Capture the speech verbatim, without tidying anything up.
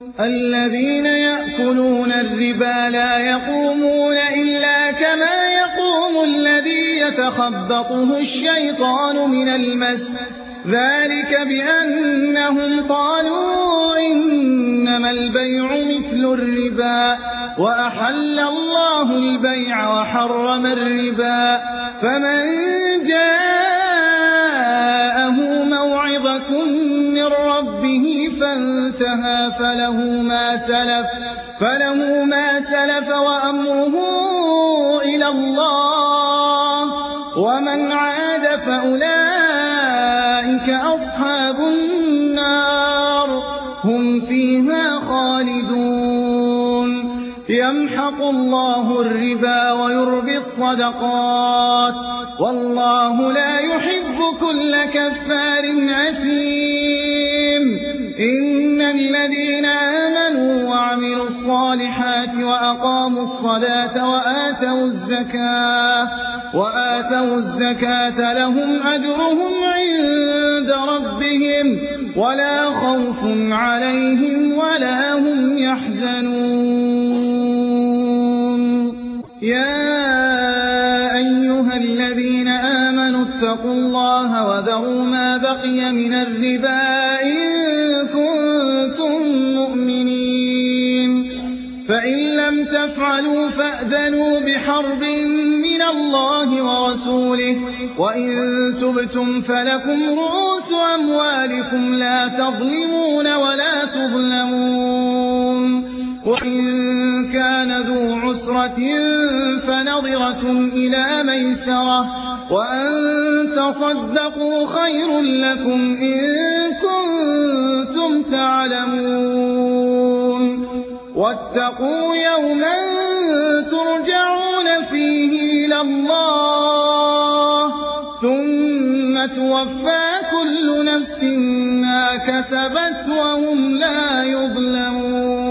الذين يأكلون الربا لا يقومون إلا كما يقوم الذي يتخبطه الشيطان من المس، ذلك بأنهم قالوا إنما البيع مثل الربا وأحل الله البيع وحرم الربا، فمن جاءه موعظة من ربه فانتهى فله ما سلف, فله ما سلف وأمره إلى الله، ومن عاد فأولئك أصحاب النار هم فيها خالدون. يمحق الله الربا ويربي الصدقات والله لا يحب كل كفار أثيم. إن الذين آمنوا وعملوا الصالحات وأقاموا الصلاة وآتوا الزكاة وآتوا الزكاة لهم أجرهم عند ربهم ولا خوف عليهم ولا هم يحزنون. يا أيها الذين آمنوا اتقوا الله وذروا ما بقي من الربا إن كنتم مؤمنين، فإن لم تفعلوا فأذنوا بحرب من الله ورسوله، وإن تبتم فلكم رؤوس أموالكم لا تظلمون ولا تظلمون. وإن كان ذو عسرة فنظرة إلى ميسرة وأن تصدقوا خير لكم إن كنتم تعلمون. واتقوا يوما ترجعون فيه إلى الله ثم توفى كل نفس ما كسبت وهم لا يظلمون.